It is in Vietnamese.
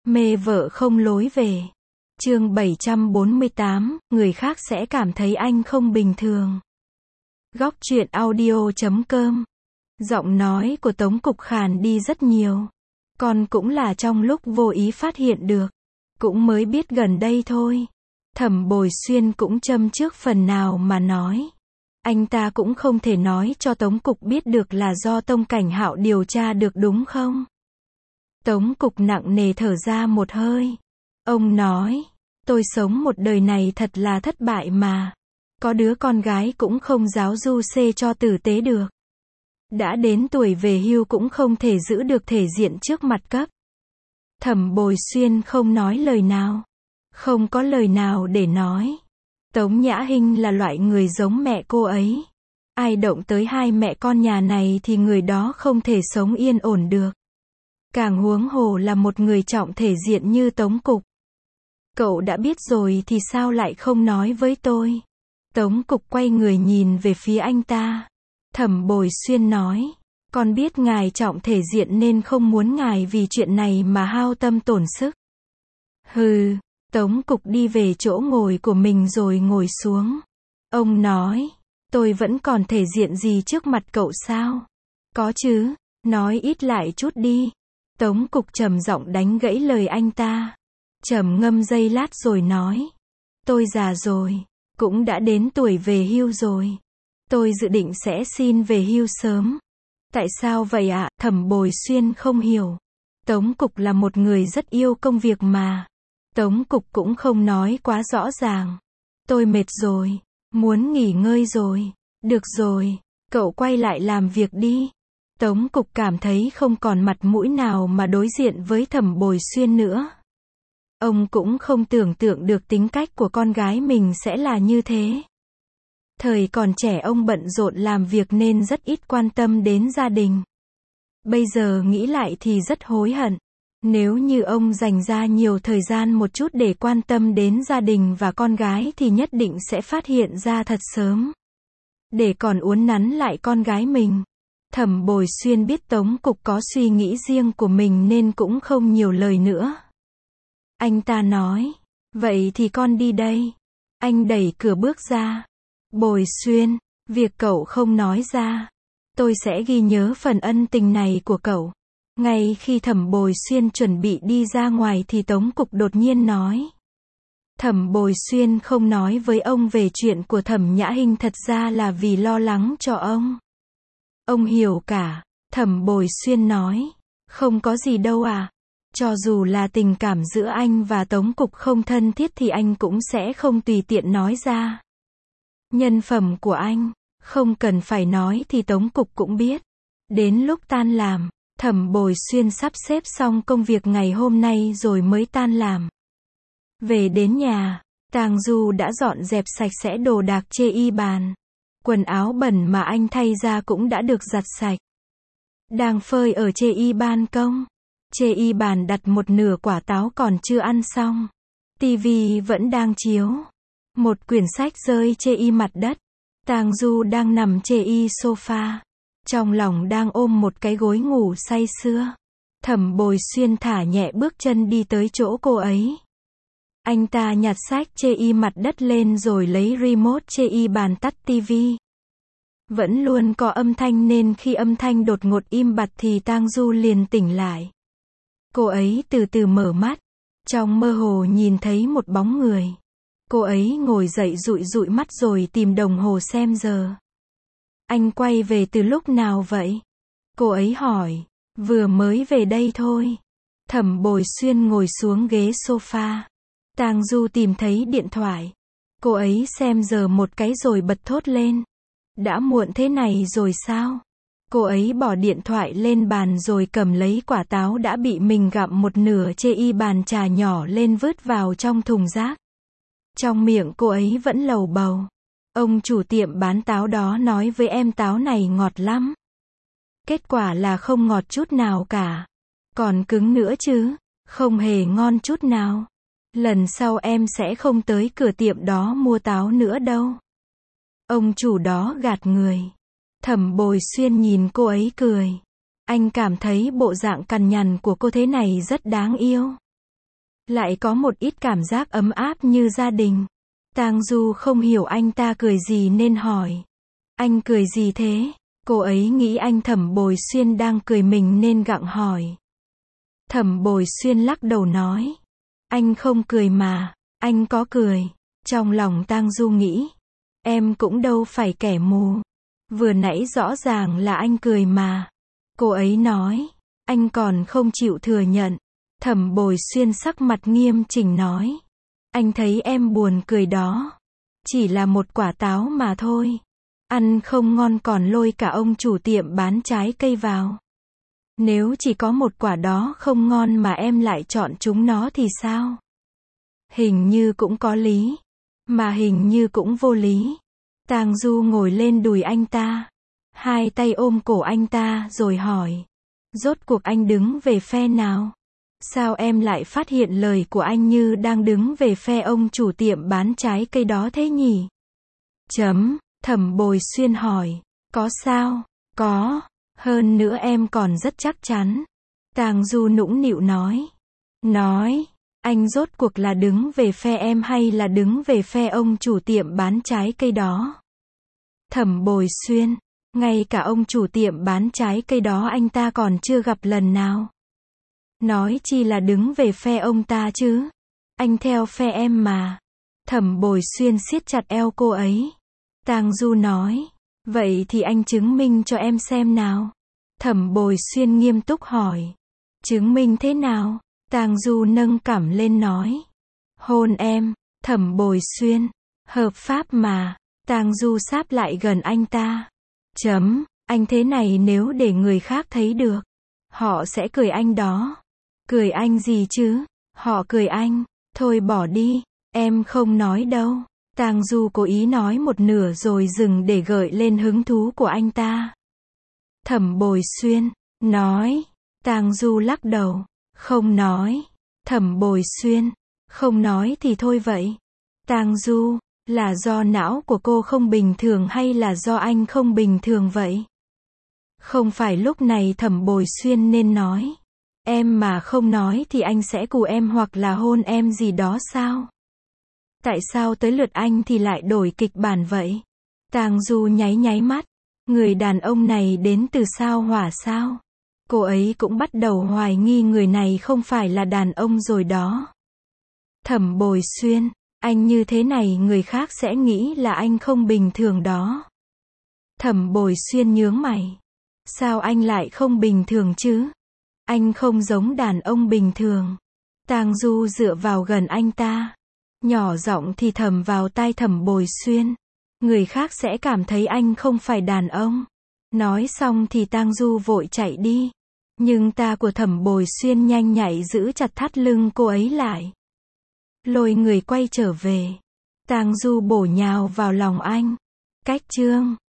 Mê vợ không lối về. Chương 748, người khác sẽ cảm thấy anh không bình thường. Góc truyện audio.com. Giọng nói của Tống Cục khàn đi rất nhiều. Còn cũng là trong lúc vô ý phát hiện được. Cũng mới biết gần đây thôi. Thẩm Bồi Xuyên cũng châm trước phần nào mà nói. Anh ta cũng không thể nói cho Tống Cục biết được là do Tông Cảnh Hạo điều tra được đúng không? Tống Cục nặng nề thở ra một hơi. Ông nói, tôi sống một đời này thật là thất bại mà. Có đứa con gái cũng không giáo du xê cho tử tế được. Đã đến tuổi về hưu cũng không thể giữ được thể diện trước mặt cấp. Thẩm Bồi Xuyên không nói lời nào. Không có lời nào để nói. Tống Nhã Hinh là loại người giống mẹ cô ấy. Ai động tới hai mẹ con nhà này thì người đó không thể sống yên ổn được. Càng huống hồ là một người trọng thể diện như Tống Cục. Cậu đã biết rồi thì sao lại không nói với tôi? Tống Cục quay người nhìn về phía anh ta. Thẩm Bồi Xuyên nói, con biết ngài trọng thể diện nên không muốn ngài vì chuyện này mà hao tâm tổn sức. Hừ, Tống Cục đi về chỗ ngồi của mình rồi ngồi xuống. Ông nói, tôi vẫn còn thể diện gì trước mặt cậu sao? Có chứ, nói ít lại chút đi. Tống Cục trầm giọng đánh gãy lời anh ta. Trầm ngâm giây lát rồi nói, tôi già rồi, cũng đã đến tuổi về hưu rồi. Tôi dự định sẽ xin về hưu sớm. Tại sao vậy ạ? Thẩm Bồi Xuyên không hiểu. Tống Cục là một người rất yêu công việc mà. Tống Cục cũng không nói quá rõ ràng. Tôi mệt rồi, muốn nghỉ ngơi rồi. Được rồi, cậu quay lại làm việc đi. Tống Cục cảm thấy không còn mặt mũi nào mà đối diện với Thẩm Bồi Xuyên nữa. Ông cũng không tưởng tượng được tính cách của con gái mình sẽ là như thế. Thời còn trẻ ông bận rộn làm việc nên rất ít quan tâm đến gia đình. Bây giờ nghĩ lại thì rất hối hận. Nếu như ông dành ra nhiều thời gian một chút để quan tâm đến gia đình và con gái thì nhất định sẽ phát hiện ra thật sớm. Để còn uốn nắn lại con gái mình. Thẩm Bồi Xuyên biết Tống Cục có suy nghĩ riêng của mình nên cũng không nhiều lời nữa. Anh ta nói, vậy thì con đi đây. Anh đẩy cửa bước ra. Bồi Xuyên, việc cậu không nói ra. Tôi sẽ ghi nhớ phần ân tình này của cậu. Ngay khi Thẩm Bồi Xuyên chuẩn bị đi ra ngoài thì Tống Cục đột nhiên nói. Thẩm Bồi Xuyên không nói với ông về chuyện của Thẩm Nhã Hinh thật ra là vì lo lắng cho ông. Ông hiểu cả. Thẩm Bồi Xuyên nói. Không có gì đâu à. Cho dù là tình cảm giữa anh và Tống Cục không thân thiết thì anh cũng sẽ không tùy tiện nói ra. Nhân phẩm của anh, không cần phải nói thì Tống Cục cũng biết. Đến lúc tan làm, Thẩm Bồi Xuyên sắp xếp xong công việc ngày hôm nay rồi mới tan làm. Về đến nhà, Tang Du đã dọn dẹp sạch sẽ đồ đạc chê y bàn. Quần áo bẩn mà anh thay ra cũng đã được giặt sạch. Đang phơi ở chê y ban công. Chê y bàn đặt một nửa quả táo còn chưa ăn xong. Tivi vẫn đang chiếu. Một quyển sách rơi chê y mặt đất. Tang Du đang nằm chê y sofa. Trong lòng đang ôm một cái gối ngủ say sưa. Thẩm Bồi Xuyên thả nhẹ bước chân đi tới chỗ cô ấy. Anh ta nhặt sách chê y mặt đất lên rồi lấy remote chê y bàn tắt tivi. Vẫn luôn có âm thanh nên khi âm thanh đột ngột im bặt thì Tang Du liền tỉnh lại. Cô ấy từ từ mở mắt. Trong mơ hồ nhìn thấy một bóng người. Cô ấy ngồi dậy dụi dụi mắt rồi tìm đồng hồ xem giờ. Anh quay về từ lúc nào vậy? Cô ấy hỏi. Vừa mới về đây thôi. Thẩm Bồi Xuyên ngồi xuống ghế sofa. Tang Du tìm thấy điện thoại. Cô ấy xem giờ một cái rồi bật thốt lên. Đã muộn thế này rồi sao? Cô ấy bỏ điện thoại lên bàn rồi cầm lấy quả táo đã bị mình gặm một nửa chê y bàn trà nhỏ lên vứt vào trong thùng rác. Trong miệng cô ấy vẫn lầu bầu. Ông chủ tiệm bán táo đó nói với em táo này ngọt lắm. Kết quả là không ngọt chút nào cả. Còn cứng nữa chứ. Không hề ngon chút nào. Lần sau em sẽ không tới cửa tiệm đó mua táo nữa đâu. Ông chủ đó gạt người. Thẩm Bồi Xuyên nhìn cô ấy cười. Anh cảm thấy bộ dạng cằn nhằn của cô thế này rất đáng yêu. lại có một ít cảm giác ấm áp như gia đình. Tang Du không hiểu anh ta cười gì nên hỏi. Anh cười gì thế? Cô ấy nghĩ anh Thẩm Bồi Xuyên đang cười mình nên gặng hỏi. Thẩm Bồi Xuyên lắc đầu nói. Anh không cười mà, anh có cười. Trong lòng Tang Du nghĩ. Em cũng đâu phải kẻ mù. Vừa nãy rõ ràng là anh cười mà. Cô ấy nói. Anh còn không chịu thừa nhận. Thẩm Bồi Xuyên sắc mặt nghiêm chỉnh nói. Anh thấy em buồn cười đó. Chỉ là một quả táo mà thôi. Ăn không ngon còn lôi cả ông chủ tiệm bán trái cây vào. Nếu chỉ có một quả đó không ngon mà em lại chọn chúng nó thì sao? Hình như cũng có lý. Mà hình như cũng vô lý. Tang Du ngồi lên đùi anh ta. Hai tay ôm cổ anh ta rồi hỏi. Rốt cuộc anh đứng về phe nào? Sao em lại phát hiện lời của anh như đang đứng về phe ông chủ tiệm bán trái cây đó thế nhỉ? Thẩm Bồi Xuyên hỏi. Có sao? Có. Hơn nữa em còn rất chắc chắn. Tang Du nũng nịu nói. Anh rốt cuộc là đứng về phe em hay là đứng về phe ông chủ tiệm bán trái cây đó? Thẩm Bồi Xuyên. Ngay cả ông chủ tiệm bán trái cây đó anh ta còn chưa gặp lần nào. Nói chi là đứng về phe ông ta chứ. Anh theo phe em mà. Thẩm Bồi Xuyên siết chặt eo cô ấy. Tang Du nói. Vậy thì anh chứng minh cho em xem nào. Thẩm Bồi Xuyên nghiêm túc hỏi. Chứng minh thế nào? Tang Du nâng cằm lên nói. Hôn em. Thẩm Bồi Xuyên. Hợp pháp mà. Tang Du sáp lại gần anh ta. Anh thế này nếu để người khác thấy được. Họ sẽ cười anh đó. Cười anh gì chứ? Họ cười anh. Thôi bỏ đi. Em không nói đâu. Tang Du cố ý nói một nửa rồi dừng để gợi lên hứng thú của anh ta. Thẩm Bồi Xuyên. Nói. Tang Du lắc đầu. Không nói. Thẩm Bồi Xuyên. Không nói thì thôi vậy. Tang Du. Là do não của cô không bình thường hay là do anh không bình thường vậy? Không phải lúc này Thẩm Bồi Xuyên nên nói. Em mà không nói thì anh sẽ cù em hoặc là hôn em gì đó sao? Tại sao tới lượt anh thì lại đổi kịch bản vậy? Tang Du nháy mắt. Người đàn ông này đến từ sao Hỏa sao? Cô ấy cũng bắt đầu hoài nghi người này không phải là đàn ông rồi đó. Thẩm Bồi Xuyên. Anh như thế này người khác sẽ nghĩ là anh không bình thường đó. Thẩm Bồi Xuyên nhướng mày. Sao anh lại không bình thường chứ? Anh không giống đàn ông bình thường. Tang Du dựa vào gần anh ta. Nhỏ giọng thì thầm vào tai Thẩm Bồi Xuyên. Người khác sẽ cảm thấy anh không phải đàn ông. Nói xong thì Tang Du vội chạy đi. Nhưng ta của Thẩm Bồi Xuyên nhanh nhạy giữ chặt thắt lưng cô ấy lại. Lôi người quay trở về. Tang Du bổ nhào vào lòng anh. Cách chương